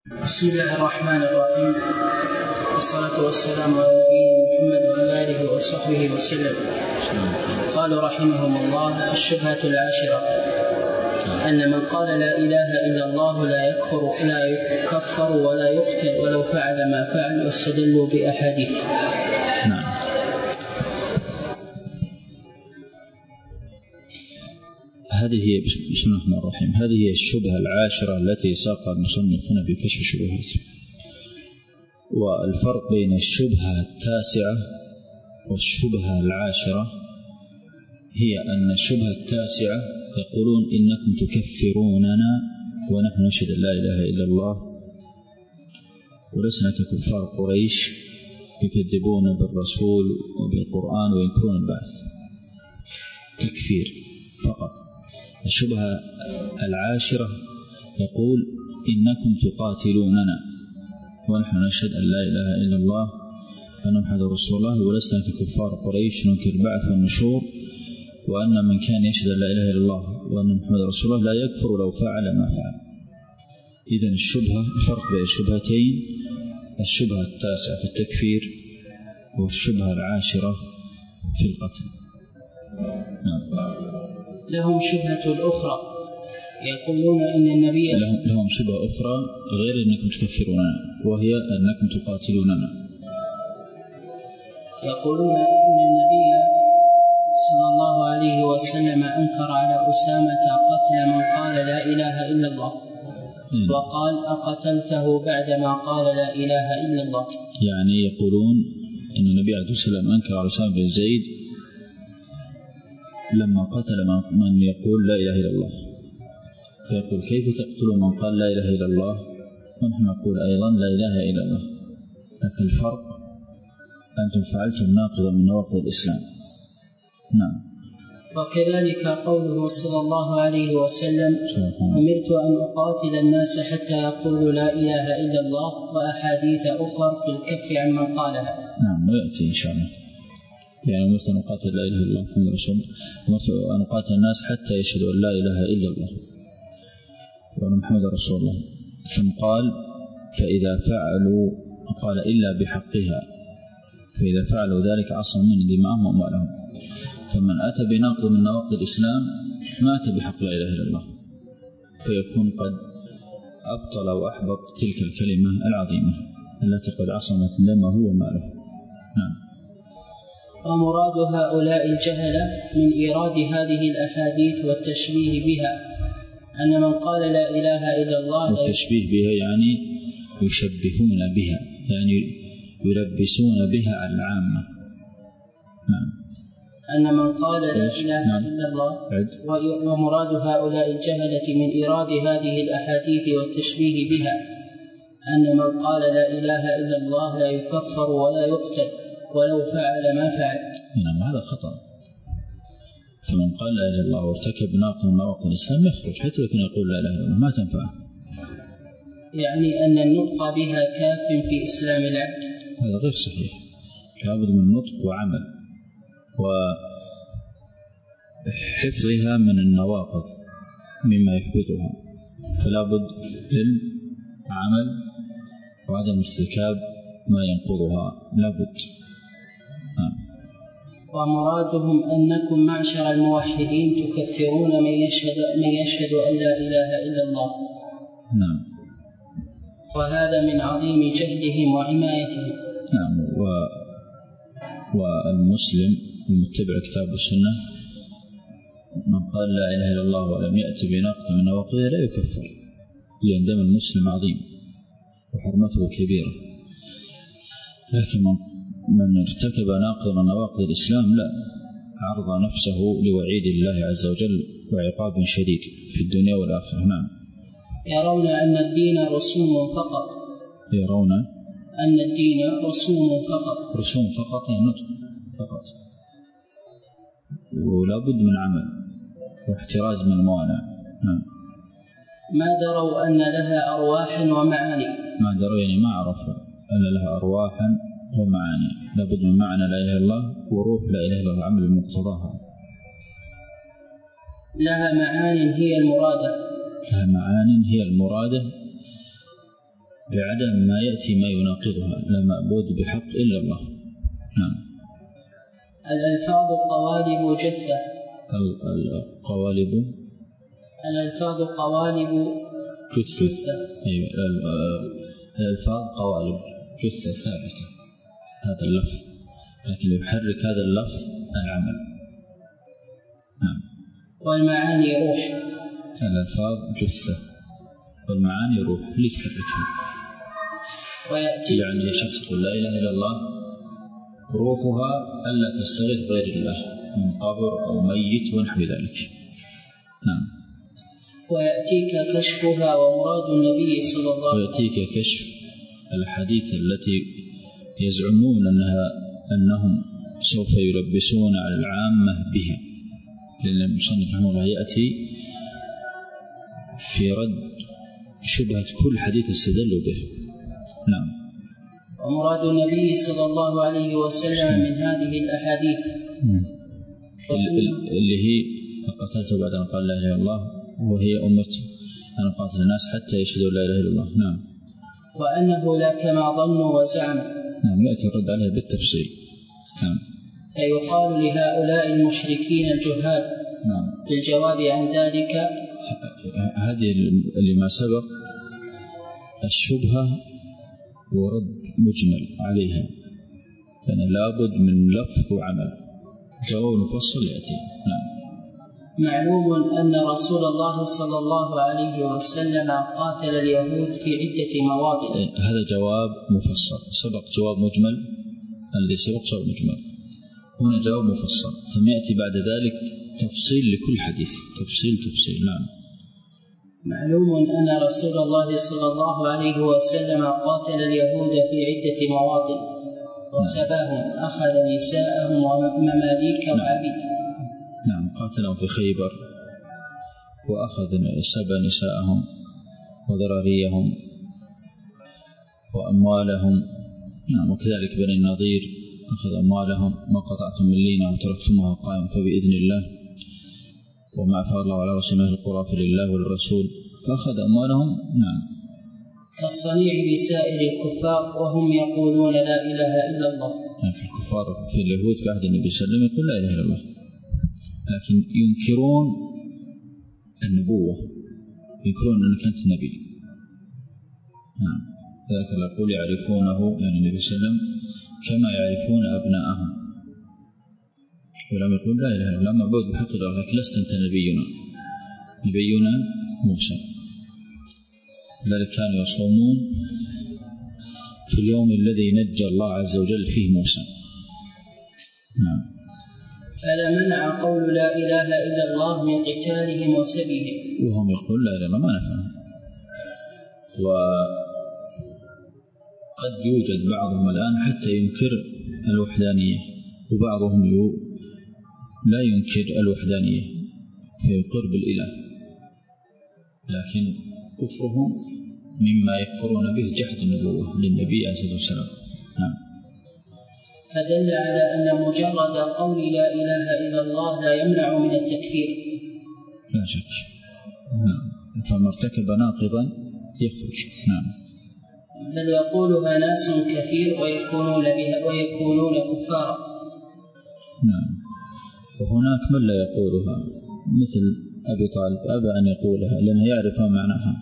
بسم الله الرحمن الرحيم، والصلاة والسلام على نبينا محمد وعلى آله وصحبه وسلم. قالوا رحمهم الله: الشبهة العاشرة أن من قال لا إله إلا الله لا يكفر ولا يقتل ولو فعل ما فعل، واستدلوا بأحاديث. نعم. هذه بسم الله الرحمن الرحيم. هذه هي الشبهة العاشرة التي ساقها المصنفون في كشف الشبهات. والفرق بين الشبهة التاسعة والشبهة العاشرة هي أن الشبهة التاسعة يقولون إنكم تكفروننا ونحن نشهد أن لا إله إلا الله ولسنا ككفار قريش يكذبون بالرسول وبالقرآن وينكرون البعث. تكفير فقط. الشبهة العاشرة يقول إنكم تقاتلوننا ونحن نشهد أن لا إله إلا الله وأن محمدا رسول الله ولسنا ككفار قريش ننكر البعث والنشور، وأن من كان يشهد أن لا إله إلا الله وأن محمدا رسول الله لا يكفر لو فعل ما فعل. إذن الشبهة، الفرق بين الشبهتين: الشبهة التاسعة في التكفير والشبهة العاشرة في القتل. لهم شبهة أخرى يقولون إن النبي لهم شبهة أخرى غير أنكم تكفروننا، وهي أنكم تقاتلوننا. يقولون إن النبي صلى الله عليه وسلم أنكر على أسامة قتل من قال لا إله إلا الله، وقال: أقتلته بعدما قال لا إله إلا الله. يعني يقولون أن النبي عليه الصلاة والسلام أنكر على أسامة بن زيد لما قتل من يقول لا إله إلا الله، فيقول: كيف تقتل من قال لا إله إلا الله ونحن نقول أيضا لا إله إلا الله؟ لكن الفرق أنتم فعلتم ناقضا من نواقض الإسلام. نعم. وكذلك قوله صلى الله عليه وسلم: أمرت أن أقاتل الناس حتى يقولوا لا إله إلا الله، وأحاديث أخرى في الكف عن من قالها. نعم، ويأتي إن شاء الله. يعني أمرت أن أقاتل لا إله إلا الله محمد رسول الله، أمرت أن أقاتل الناس حتى يشهدوا أن لا إله إلا الله وأن محمد رسول الله. ثم قال: فإذا فعلوا، قال: إلا بحقها، فإذا فعلوا ذلك عصموا من دماءهم وأموالهم. فمن أتى بناقض من نواقض الإسلام ما أتى بحق لا إله إلا الله، فيكون قد أبطل وأحبط تلك الكلمة العظيمة التي قد عصمت دمه وماله. نعم. ومراد هؤلاء الجهلة من إيراد هذه الأحاديث والتشبيه بها أن من قال لا إله إلا الله، والتشبيه بها يعني يشبهون بها، يعني يلبسون بها على العامة. نعم. أن من قال لا إله إلا الله. ومراد هؤلاء الجهلة من إيراد هذه الأحاديث والتشبيه بها أن من قال لا إله إلا الله لا يكفر ولا يقتل ولو فعل ما فعل. نعم، هذا خطأ. فمن قال لا إله إلا الله وارتكب ناقض من نواقض الإسلام يخرج حتى لكن يقول لا إله إلا الله، ما تنفع. يعني أن النطق بها كاف في إسلام العبد. هذا غير صحيح. لابد من نطق وعمل وحفظها من النواقض مما يحبطها، فلا بد للعمل وعدم ارتكاب ما ينقضها، لا بد. ومرادهم أنكم معشر الموحدين تكفرون من يشهد أن لا إله إلا الله. نعم. وهذا من عظيم جهلهم وعمايتهم. نعم. والمسلم المتبع كتاب السنة من قال لا إله إلا الله ولم يأتي بناقض من نواقضه لا يكفر، لأن دم المسلم عظيم وحرمته كبيرة. لكن من ارتكب ناقض من نواقض الإسلام لا، عرض نفسه لوعيد الله عز وجل وعقاب شديد في الدنيا والآخرة. نعم. يرون أن الدين رسوم فقط. يرون أن الدين رسوم فقط. رسوم فقط، يعني نطق فقط، ولا بد من عمل واحتراز من الموانع. نعم. ما دروا أن لها أرواح ومعاني. ما دروا يعني ما عرفوا أن لها أرواحا ومعاني. لا بد من معنى لا إله إلا الله وروح لا إله إلا الله، عمل بمقتضاها. لها معان هي المرادة. لها معان هي المرادة، بعدم ما يأتي ما يناقضها، لا معبود بحق إلا الله. نعم. الألفاظ قوالب جثة. الألفاظ قوالب جثة. أيوة. الألفاظ قوالب جثة ثابتة، هذا اللفظ، لكن يحرك هذا اللفظ العمل. نعم. والمعاني روح. الألفاظ جثة والمعاني روح، ليش تحركها؟ يعني شخص يقول لا إله إلا الله، روحها ألا تستغيث غير الله من قبر أو ميت ونحو ذلك. نعم. ويأتيك كشفها ومراد النبي صلى الله عليه وسلم. ويأتيك كشف الحديث التي يزعمون أنهم سوف يلبسون على العامة بها، لأن المصنف رحمه الله يأتي في رد شبهة كل حديث استدلوا به. نعم. ومراد النبي صلى الله عليه وسلم من هذه الأحاديث اللي هي قتلت بعد أن قال لا إله إلا الله، وهي أمتي أن قاتل الناس حتى يشهدوا لا إله إلا الله. نعم. وأنه لا كما ظنوا وزعموا. نعم، يأتي الرد عليها بالتفصيل. نعم. فيقال لهؤلاء المشركين الجهال نعم بالجواب عن ذلك. هذه لما سبق الشبهة ورد مجمل عليها، يعني لابد من لفظ وعمل، جواب مفصل يأتي. نعم. معلوم أن رسول الله صلى الله عليه وسلم قاتل اليهود في عدة مواطن. هذا جواب مفصل، سبق جواب مجمل، الذي سبق جواب مجمل، هنا جواب مفصل، ثم يأتي بعد ذلك تفصيل لكل حديث، تفصيل. نعم. معلوم أن رسول الله صلى الله عليه وسلم قاتل اليهود في عدة مواطن وسباهم، أخذ نساءهم ومماليك وعبيد. نعم، قاتلهم في خيبر وأخذ سبى نساءهم وذراريهم وأموالهم. نعم. وكذلك بني النضير أخذ أموالهم، ما قطعتم من لينة وتركتموها قائم فبإذن الله، وما أفاء الله على رسوله القرى فلله وللرسول، فأخذ أموالهم. نعم. كالصنيع بسائر الكفار وهم يقولون لا إله إلا الله. يعني في الكفار في اليهود في عهد النبي صلى الله عليه وسلم يقول لا إله إلا الله، لكن ينكرون النبوة، ينكرون أنك أنت نبي. نعم. ذلك يقول يعرفونه، يعني النبي صلى الله عليه وسلم كما يعرفون أبناءهم، ولم يقول لا إله إلا الله معبود بحق الله، لكن لست أنت نبينا موسى. لذلك كانوا يصومون في اليوم الذي نجى الله عز وجل فيه موسى. نعم. فلا منع قول لا إله إلا الله من قتالهم وسبيهم، وهم يقول لا إله إلا الله ما نفعهم. وقد يوجد بعضهم الآن حتى ينكر الوحدانية، وبعضهم لا ينكر الوحدانية فيقر بالإله، لكن كفرهم مما يكفرون به جحد النبوة للنبي عليه الصلاة والسلام. نعم. فدل على أن مجرد قول لا إله إلا الله لا يمنع من التكفير. لا شك. نعم. فما ارتكب ناقضا يخرج. نعم. بل يقولها ناس كثير ويكونون كفارا. نعم. وهناك من لا يقولها، مثل أبي طالب أبى أن يقولها لأنه يعرف ما معناها،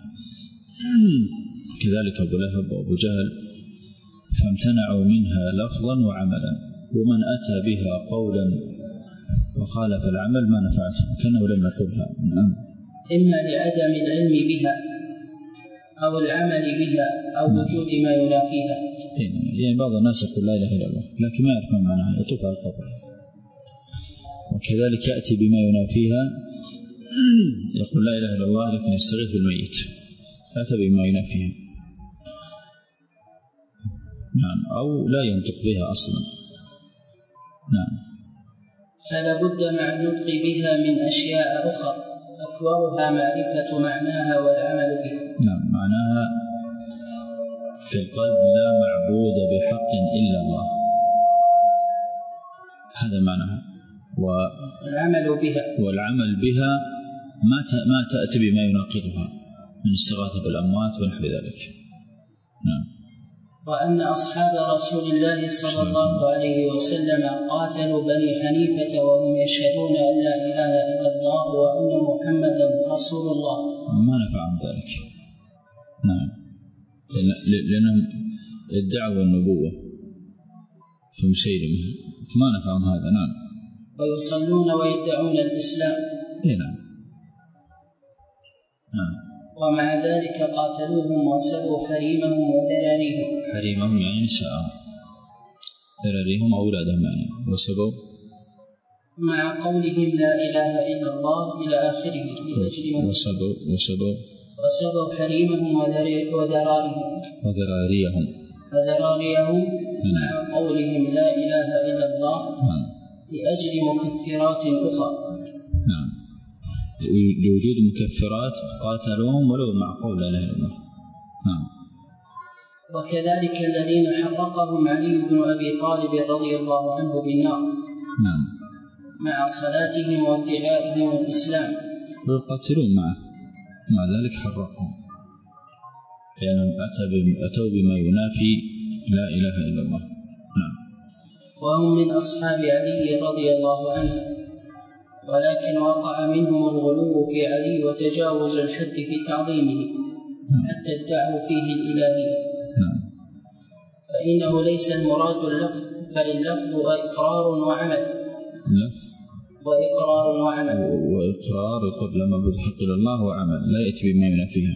كذلك أبو لهب وأبو جهل، فامتنعوا منها لفظا وعملا، ومن أتى بها قولا وخالف العمل ما نفعته كأنه لم يقولها. إما لعدم العلم بها أو العمل بها أو وجود ما ينافيها. يعني بعض الناس يقول لا إله إلا الله لكن ما يعرف ما معناها، يطوف على القبر، وكذلك يأتي بما ينافيها، يقول لا إله إلا الله لكن يستغيث بالميت، أتى بما ينافيها. نعم. أو لا ينطق بها أصلا. نعم. فلا بد مع النطق بها من أشياء أخرى أكبرها معرفة معناها والعمل بها. نعم. معناها في القلب لا معبود بحق إلا الله، هذا معناها. والعمل بها ما تأتي بما يناقضها من استغاثة بالأموات ونحو ذلك. نعم. وأن أصحاب رسول الله صلى الله عليه وسلم قاتلوا بني حنيفة وهم يشهدون أن لا إله إلا الله وأن محمدا رسول الله. ما نفعهم ذلك. نعم. لأنهم ادعوا النبوة في مسيلمة، ما نفعهم هذا. نعم. ويصلون ويدعون الإسلام. نعم. نعم. ومع ذلك قاتلوهم وسبوا حريمهم وذراريهم. حريمهم يعني نساءهم، ذراريهم أولادهم يعني، وسبوا مع قولهم لا إله إلا الله إلى آخره لأجل وسبوا حريمهم وذراريهم مع قولهم لا إله إلا الله لأجل مكفرات أخرى. نعم. لوجود مكفرات قاتلوهم ولو مع قول لا إله إلا الله. نعم. وكذلك الذين حرقهم علي بن أبي طالب رضي الله عنه بالنار. نعم. مع صلاتهم وادعائهم الإسلام. ويقاتلون معه، مع ذلك حرقهم لأنهم أتوا بما ينافي لا إله إلا الله. نعم. وهم من أصحاب علي رضي الله عنه، ولكن وقع منهم الغلو في علي وتجاوز الحد في تعظيمه حتى ادعوا فيه الإلهية. فإنه ليس المراد اللفظ، بل اللفظ إقرار وعمل. وإقرار يقول لما بالحق إلى الله وعمل، لا يأتي بما ينافيها،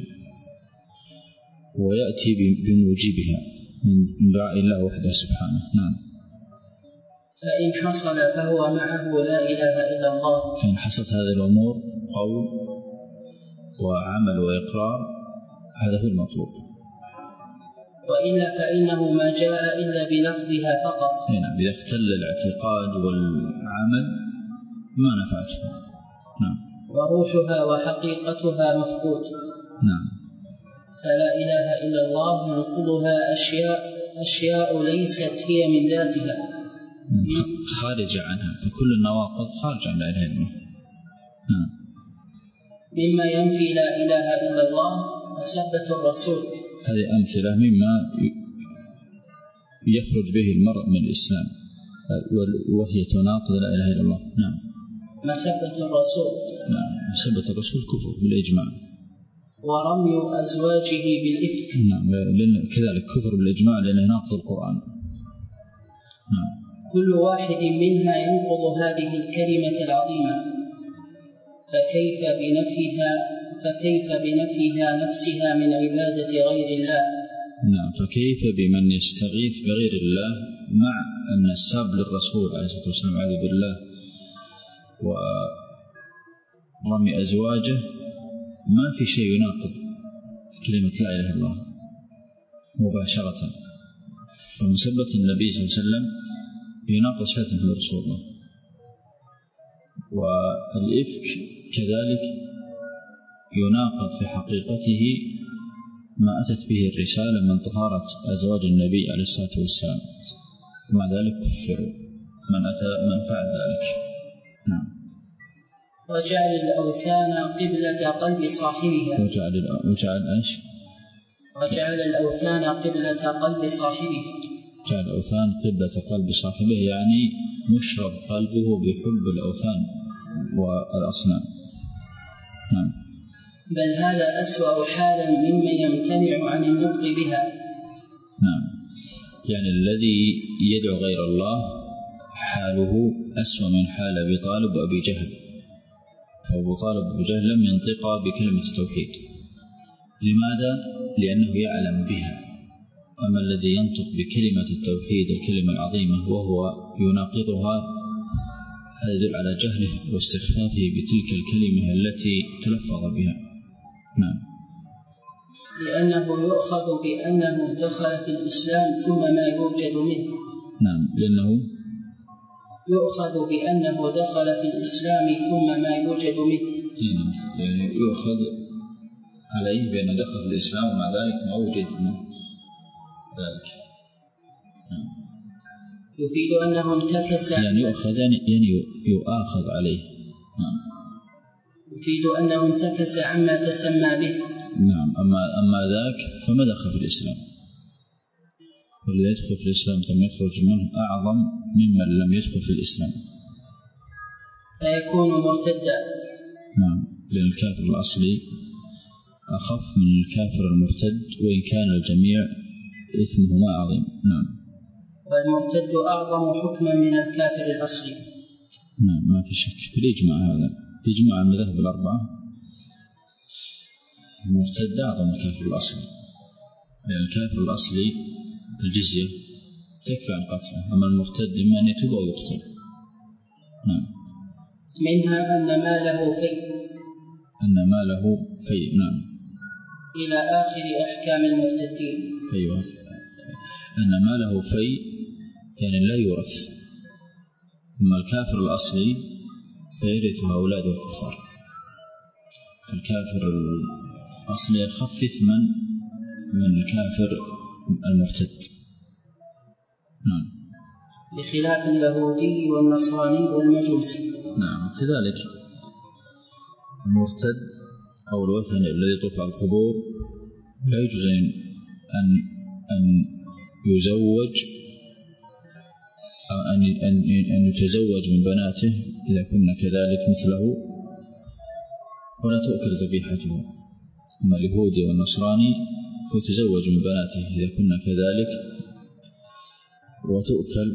ويأتي بموجبها من دعاء الله وحده سبحانه. نعم. فإن حصل فهو معه لا إله إلا الله. فإن حصلت هذه الأمور قول وعمل وإقرار، هذا هو المطلوب. وإلا فإنه ما جاء إلا بلفظها فقط. نعم. إذا اختل الاعتقاد والعمل ما نفعته. نعم. وروحها وحقيقتها مفقود. نعم. فلا إله إلا الله ينقضها أشياء ليست هي من ذاتها، خارجة عنها، فكل النواقض خارج عن لا إله إلا الله. مما ينفي لا إله إلا الله مسبة الرسول. هذه أمثلة مما يخرج به المرء من الإسلام وهي تناقض لا إله إلا الله. نعم. مسبة الرسول. نعم. مسبة الرسول كفر بالإجماع. ورمي أزواجه بالإفك. نعم. كذلك كفر بالإجماع لأنه يناقض القرآن. نعم. كل واحد منها ينقض هذه الكلمة العظيمة، فكيف بنفيها نفسها من عبادة غير الله. نعم. فكيف بمن يستغيث بغير الله مع أن الساب للرسول عليه الصلاة والسلام عز بالله ورمي أزواجه ما في شيء يناقض كلمة لا إله إلا الله مباشرة. فمسبة النبي صلى الله عليه وسلم يناقض شهادة محمد رسول الله. والإفك كذلك يناقض في حقيقته ما أتت به الرسالة من طهارة أزواج النبي عليه الصلاة والسلام، ومع ذلك كفروا من فعل ذلك. نعم. وجعل الأوثان قبلة قلب صاحبها. وجعل الأوثان قبلة قلب صاحبها. جعل الأوثان قبلة قلب صاحبه يعني مشرب قلبه بحب الأوثان والأصنام. نعم. بل هذا أسوأ حالا ممن يمتنع عن النطق بها. نعم. يعني الذي يدعو غير الله حاله أسوأ من حال أبي طالب وأبي جهل. فأبو طالب وأبي جهل لم ينطقا بكلمة التوحيد. لماذا؟ لأنه يعلم بها. أما الذي ينطق بكلمة التوحيد الكلمة العظيمة وهو يناقضها، هذا يدل على جهله واستخفافه بتلك الكلمة التي تلفظ بها. نعم. لأنه يؤخذ بأنه دخل في الإسلام ثم ما يوجد منه. نعم. لأنه يؤخذ بأنه دخل في الإسلام ثم ما يوجد منه. يعني يؤخذ عليه بأنه دخل في الإسلام ومع ذلك ما وجد منه ذلك. يفيد أنه انتكس، يعني يؤخذ يعني يؤاخذ عليه. يفيد أنه انتكس عما تسمى به. نعم. أما ذاك فما دخل في الإسلام. والذي يدخل في الإسلام ثم يخرج منه أعظم ممن لم يدخل في الإسلام، فيكون مرتدا. نعم، لأن الكافر الأصلي أخف من الكافر المرتد وإن كان الجميع إثمهما عظيم. نعم. والمرتد أعظم حكما من الكافر الأصلي. نعم، ما في شك بالإجماع، هذا إجماع المذاهب الأربعة، المرتد أعظم من الكافر الأصلي، لأن الكافر الأصلي الجزية تكفي عن قتله، أما المرتد إما أن يتوب أو يقتل. نعم. منها أن ماله في نعم، إلى آخر أحكام المرتدين. أيوة، أن ماله في يعني لا يورث، أما الكافر الأصلي فيرثه أولاده الكفار، فالكافر الأصلي أخف إثما من الكافر المرتد. نعم. بخلاف اليهودي والنصراني والمجوسي. نعم، كذلك المرتد أو الوثني الذي يطوف على القبور لا يجوز أن يزوج أن يتزوج من بناته إذا كنا كذلك مثله، ولا تؤكل ذبيحته. أما اليهودي والنصراني فيتزوج من بناته إذا كنا كذلك وتؤكل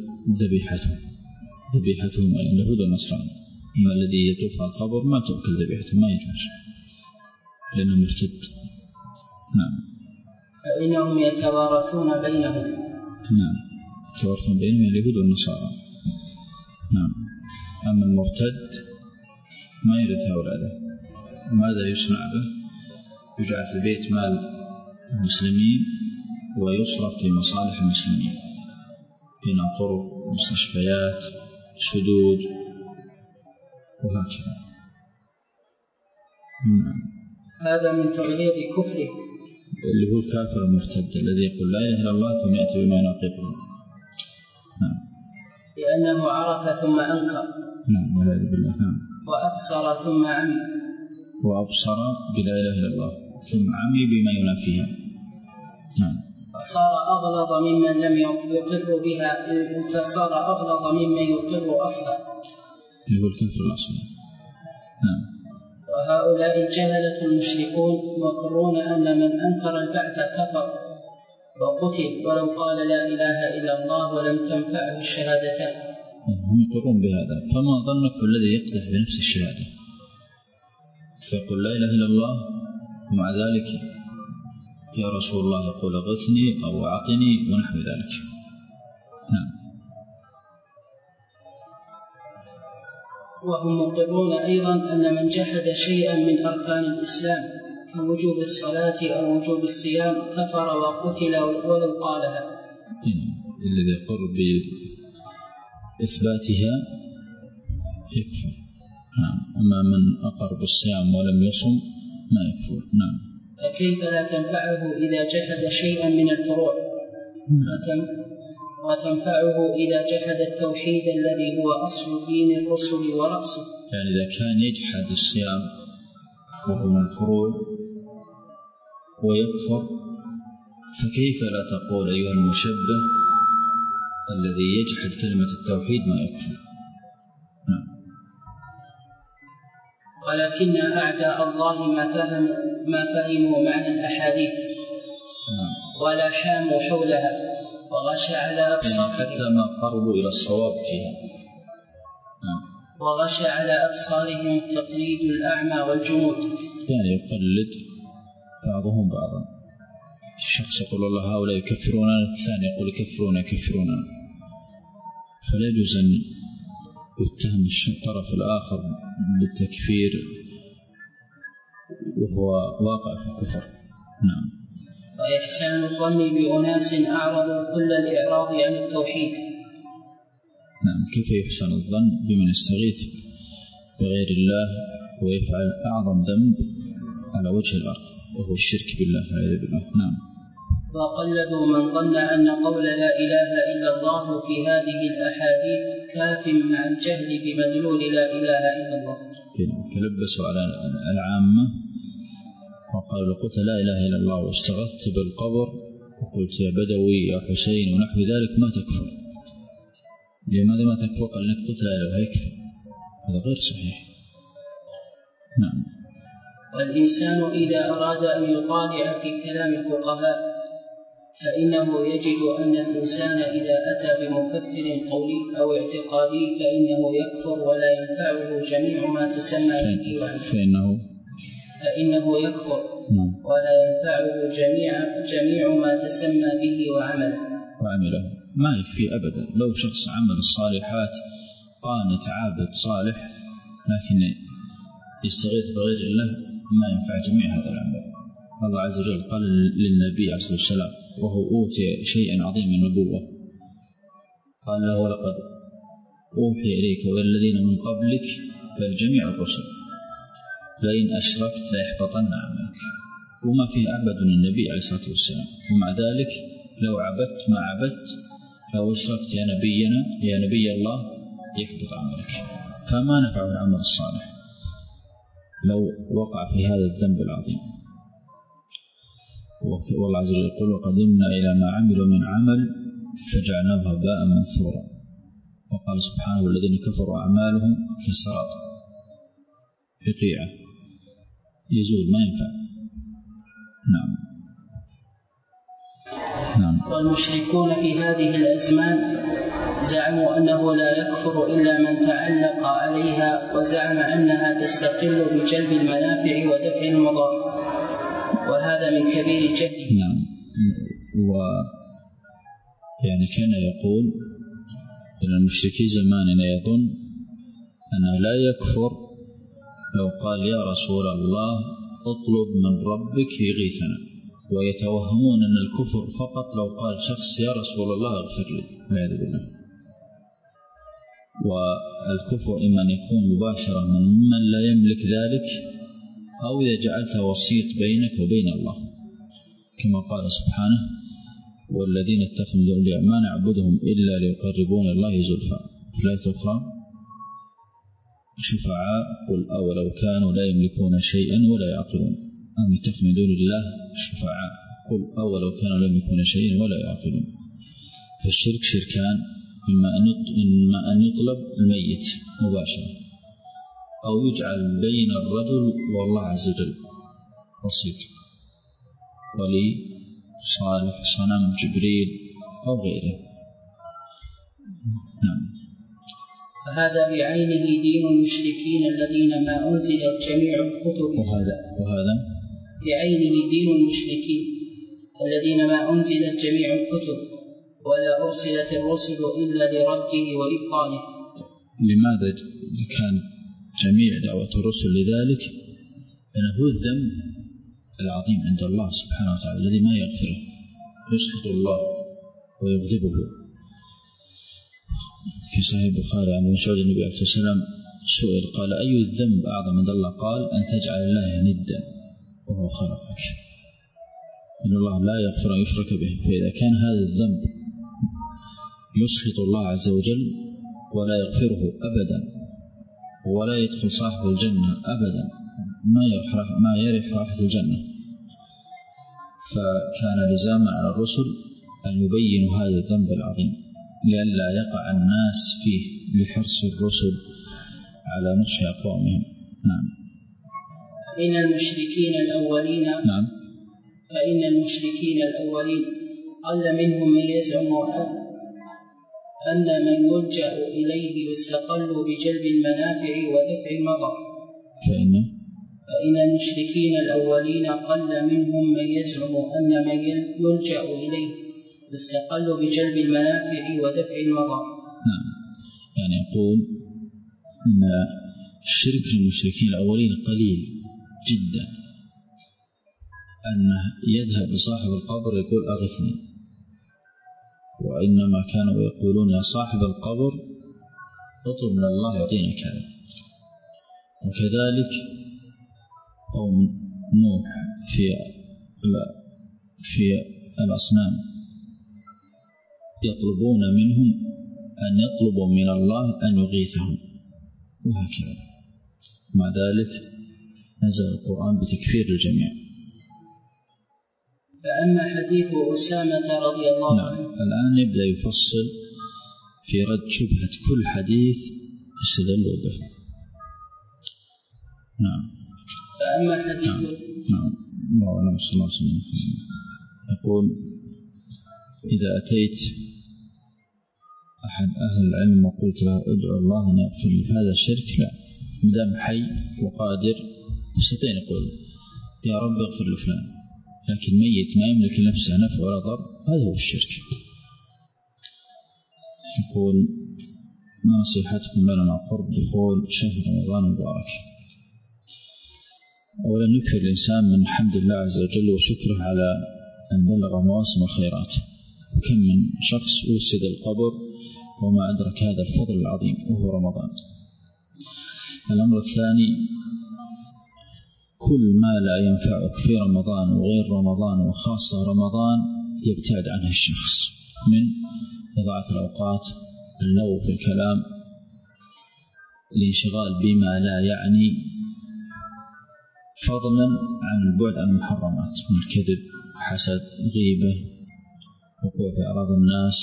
ذبيحتهم اليهود والنصراني. أما الذي يطوف على القبر ما تؤكل ذبيحته، ما يجوز لأنه مرتد. نعم. فإنهم يتوارثون بينهم. نعم، يتوارثون بينهم اليهود والنصارى. نعم. أما المرتد ما يرث أولاده. ماذا يصنع به؟ يجعل في البيت مال المسلمين ويصرف في مصالح المسلمين، بناء طرق، مستشفيات، سدود، وهكذا. هذا من تغليظ كفره، اللي هو الكافر المرتد الذي يقول لا إله إلا الله ثم يأتي بما يناقضه. لأنه عرف ثم أنكر. نعم، والعياذ بالله. نعم. وأبصر ثم عمي. وأبصر بلا إله إلا الله ثم عمي بما ينافيها. نعم. فصار أغلظ ممن لم يقر بها، فصار أغلظ ممن يقر أصلا، اللي هو الكفر الأصلي. نعم. وهؤلاء الجهلة المشركون مقرون أن من أنكر البعث كفر وقتل ولو قال لا إله إلا الله ولم تنفعه الشهادتان. هم يقرون بهذا، فما ظنك بالذي يقدح بنفس الشهادة فيقول لا إله إلا الله ومع ذلك يا رسول الله يقول اغثني أو أعطني ونحو ذلك. نعم. وهم مقرون أيضا أن من جحد شيئا من أركان الإسلام كوجوب الصلاة أو وجوب الصيام كفر وقتل ولو قالها. الذي يقر بإثباتها يكفر. نعم. أما من أقر بالصيام ولم يصم ما يكفر. نعم. فكيف لا تنفعه إذا جحد شيئا من الفروع؟ وتنفعه إذا جحد التوحيد الذي هو أصل دين الرسل ورأسه. يعني إذا كان يجحد الصيام وهو من الفروع ويكفر فكيف لا تقول أيها المشبه الذي يجحد كلمة التوحيد ما يكفر؟ نعم. ولكن أعداء الله ما فهموا معنى الأحاديث ولا حاموا حولها وغشى على أبصارهم حتى ما قربوا إلى الصواب فيها. وغشى على أبصارهم تقليد الأعمى والجمود، يعني يقلد بعضهم بعضا. الشخص يقول الله هؤلاء يكفروننا، الثاني يقول يكفروننا، فلا يجوز أن يتهم الطرف الآخر بالتكفير وهو واقع في الكفر. نعم. وإحسان الظن بأناس أعرضوا كل الإعراض عن التوحيد. نعم. كيف يحسن الظن بمن يستغيث بغير الله ويفعل أعظم ذنب على وجه الأرض وهو الشرك بالله والعياذ بالله. نعم. وقلدوا من ظن أن قول لا إله إلا الله في هذه الأحاديث كاف مع الجهل بمدلول لا إله إلا الله. فلبسوا على العامة وقالوا لو قلت لا إله إلا الله واستغثت بالقبر وقلت يا بدوي يا حسين ونحو ذلك ما تكفر. لماذا ما تكفر؟ قال لك قلت لا إله يكفر. هذا غير صحيح. نعم. والإنسان إذا أراد أن يطالع في كلام الفقهاء فإنه يجد أن الإنسان إذا أتى بمكفر قولي أو اعتقادي فإنه يكفر ولا ينفعه جميع ما تسمى به وعمله. فإنه يكفر ولا ينفعه جميع ما تسمى به وعمله. ما يكفي أبدا. لو شخص عمل الصالحات قانت عابد صالح لكن يستغيث بغير الله ما ينفع جميع هذا العمل. الله عز وجل قال للنبي عليه الصلاة والسلام وهو أوتي شيئا عظيما من النبوة، قال له ولقد أوحي إليك والذين من قبلك بل جميع الرسل لئن أشركت ليحبطن عملك. وما فيه أعبد من النبي عليه الصلاة والسلام، ومع ذلك لو عبدت ما عبدت لو أشركت يا نبي الله يحبط عملك. فما نفع العمل الصالح لو وقع في هذا الذنب العظيم. والله عز وجل يقول وقدمنا إلى ما عملوا من عمل فجعلناه هباء منثورا. وقال سبحانه والذين كفروا أعمالهم كسراب بقيعة يزول ما ينفع. نعم. والمشركون في هذه الأزمان زعموا أنه لا يكفر إلا من تعلق عليها، وزعم أنها تستقل بجلب المنافع ودفع المضار، وهذا من كبير جهله. نعم. يعني كان يقول أن المشركي زماننا يظن أنه لا يكفر لو قال يا رسول الله اطلب من ربك يغيثنا، ويتوهمون أن الكفر فقط لو قال شخص يا رسول الله اغفر لي والعياذ بالله. والكفر إما أن يكون مباشرة من لا يملك ذلك أو إذا جعلت وسيط بينك وبين الله، كما قال سبحانه والذين اتخذوا أولياء ما نعبدهم إلا ليقربونا الله زلفى. في الآية الأخرى شفعاء قل أولو كانوا لا يملكون شيئا ولا يعقلون أم اتخذوا من دون الله شفعاء قل أولو كانوا لا يملكون شيئا ولا يعقلون. فالشرك شركان، إما أن يطلب الميت مباشرة أو يجعل بين الرجل والله عز وجل وسيط، ولي صالح صنم جبريل أو غيره. نعم. فهذا بعينه دين المشركين الذين ما أنزلت جميع الكتب. وهذا بعينه دين المشركين الذين ما أنزلت جميع الكتب ولا أرسلت الرسل إلا لرده وإبطاله. لماذا كان جميع دعوة الرسل لذلك؟ لأنه هو الذنب العظيم عند الله سبحانه وتعالى الذي ما يغفره، يسخط الله ويغضبه. في صحيح البخاري عن مسعود النبي عليه الصلاة والسلام سئل قال أي الذنب أعظم عند الله؟ قال أن تجعل الله ندا وهو خلقك. إن الله لا يغفر أن يشرك به، فإذا كان هذا الذنب يسخط الله عز وجل ولا يغفره أبدا ولا يدخل صاحب الجنة أبدا، ما يرح راحة الجنة، فكان لزاما على الرسل أن يبينوا هذا الذنب العظيم لئلا يقع الناس فيه لحرص الرسل على نصح أقوامهم. نعم. فإن المشركين الأولين قل منهم من يزعم أن من يلجأ إليه يستقل بجلب المنافع ودفع المضر. فإن المشركين الأولين قل منهم من يزعم أن من يلجأ إليه يستقل بجلب المنافع ودفع المضر. نعم. يعني يقول أن الشرك المشركين الأولين قليل جدا، أنه يذهب لصاحب القبر يقول أغثني، وإنما كانوا يقولون يا صاحب القبر اطلب من الله يعطينا كذا. وكذلك قوم نوح في الأصنام يطلبون منهم أن يطلبوا من الله أن يغيثهم، وهكذا. مع ذلك نزل القرآن بتكفير الجميع. فأما حديث أسامة رضي الله عنه. الآن يبدأ يفصل في رد شبهة كل حديث استدلوا به. نعم. فأما حديث نعم. الله صلى الله عليه وسلم يقول: إذا أتيت أحد أهل العلم وقلت له ادعو الله أن يغفر لي، هذا الشرك لا. مدام حي وقادر يستطيع يقول يا رب اغفر لفلان، لكن ميت ما يملك لنفسه نفع ولا ضر، هذا هو الشرك. يقول: ما نصيحتكم لنا مع قرب دخول شهر رمضان المبارك؟ أولا يكثر الإنسان من حمد الله عز وجل وشكره على أن بلغ مواسم الخيرات. وكم من شخص أوسد القبر وما أدرك هذا الفضل العظيم وهو رمضان. الأمر الثاني: كل ما لا ينفعك في رمضان وغير رمضان وخاصة رمضان يبتعد عنه الشخص، من إضاعة الأوقات، اللغو في الكلام، الانشغال بما لا يعني، فضلا عن البعد عن المحرمات من الكذب، حسد، غيبة، وقوع في أعراض الناس،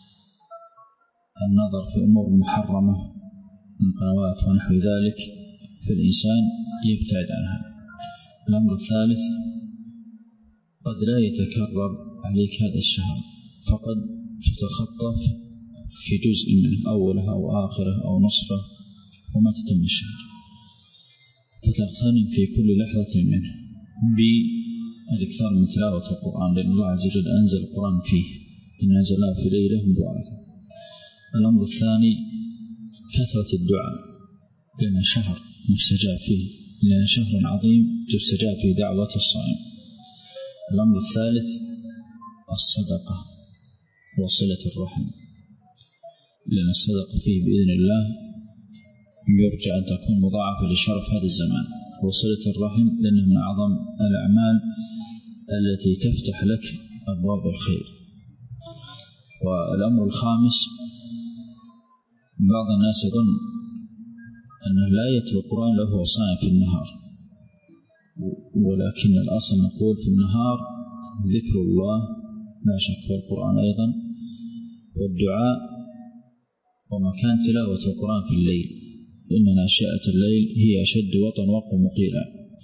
النظر في أمور محرمة من قنوات ونحو ذلك، فالإنسان يبتعد عنها. الأمر الثالث: قد لا يتكرر عليك هذا الشهر، فقد تتخطف في جزء منه، أوله أو آخره أو نصفه، وما تتم الشهر، فتغتنم في كل لحظة منه بالإكثار من تلاوة القرآن، لأن الله عز وجل أنزل القرآن فيه، إن أنزلناه في ليلة مباركة. الأمر الثاني: كثرة الدعاء، لأن شهر مستجاب فيه، لأن شهر عظيم تستجاب فيه دعوة الصائم. الأمر الثالث: الصدقة وصلة الرحم، لأن الصدقة فيه بإذن الله يرجى أن تكون مضاعفة لشرف هذا الزمان. وصلة الرحم لأنه من أعظم الأعمال التي تفتح لك أبواب الخير. والأمر الخامس: بعض الناس يظن أنه لا يتلو القرآن له هو صائم في النهار، ولكن الأصل نقول في النهار ذكر الله لا شك، والقرآن أيضا، والدعاء، وما كان تلاوة القرآن في الليل، إن ناشئة الليل هي أشد وطئا وأقوم قيلا.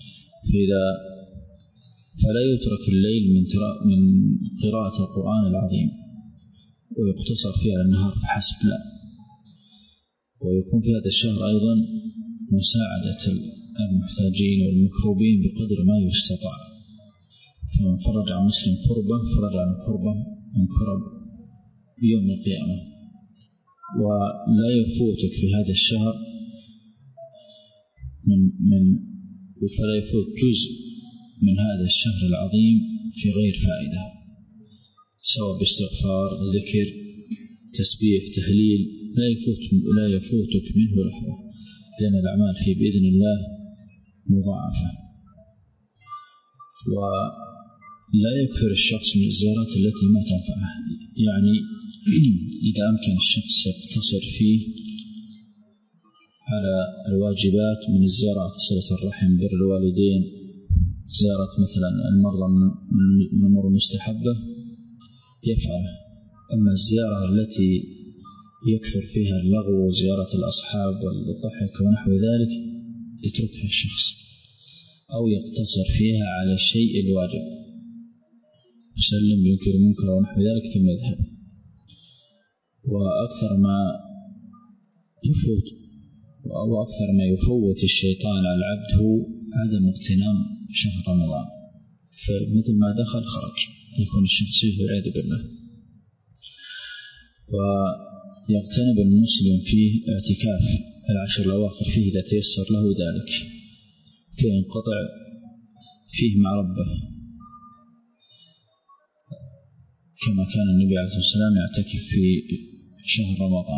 فلا يترك الليل من قراءة القرآن العظيم ويقتصر فيها النهار فحسب، لا. ويكون في هذا الشهر أيضا مساعدة المحتاجين والمكروبين بقدر ما يستطاع، فمن فرج عن مسلم كربة فرج عن كربة من كرب يوم القيامة. ولا يفوتك في هذا الشهر فلا يفوت جزء من هذا الشهر العظيم في غير فائدة، سواء باستغفار، ذكر، تسبيح، تهليل، لا يفوتك منه لحظة، لأن الأعمال فيه بإذن الله مضاعفة. ولا يكثر الشخص من الزيارات التي ما تنفعه، يعني إذا أمكن الشخص يقتصر فيه على الواجبات من الزيارات، صلة الرحم، بر الوالدين، زيارة مثلا المرضى من الأمور المستحبة يفعل. أما الزيارة التي يكثر فيها اللغو وزيارة الأصحاب والضحك ونحو ذلك يتركها الشخص، أو يقتصر فيها على الشيء الواجب، يسلم، ينكر منكر ونحو ذلك ثم يذهب. وأكثر ما يفوت الشيطان على العبد هو عدم اغتنام شهر رمضان، فمثل ما دخل خرج يكون الشخص فيه والعياذ بالله. ويغتنم المسلم فيه اعتكاف العشر الأواخر فيه إذا تيسر له ذلك، فينقطع فيه مع ربه، كما كان النبي عليه الصلاة والسلام يعتكف في شهر رمضان.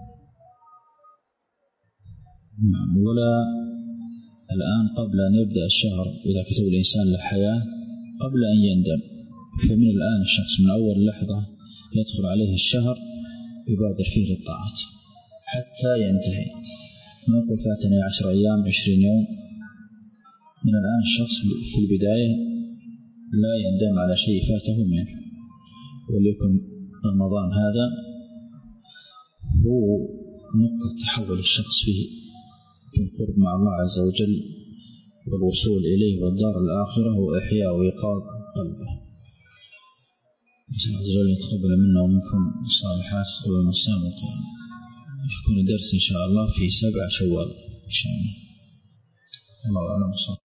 ولا الآن قبل أن يبدأ الشهر إذا كتب الإنسان له حياة قبل أن يندم، فمن الآن الشخص من أول لحظة يدخل عليه الشهر يبادر فيه للطاعات حتى ينتهي، ما يقول فاتني 10 أيام 20 يوم. من الآن الشخص في البداية لا يندم على شيء فاته منه. وليكن رمضان هذا هو نقطة تحول الشخص فيه في القرب مع الله عز وجل والوصول إليه والدار الآخرة وإحياء وإيقاظ قلبه. نسأل الله عز وجل يتقبل منا ومنكم الصالحات ويتقبل الصيام والقيام. يكون الدرس إن شاء الله في 7 شوال إن شاء الله. الله أعلم.